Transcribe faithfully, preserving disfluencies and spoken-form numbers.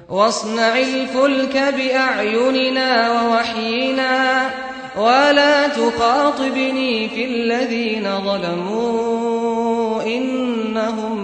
واصنع الفلك بأعيننا ووحينا ولا تخاطبني في الذين ظلموا إنهم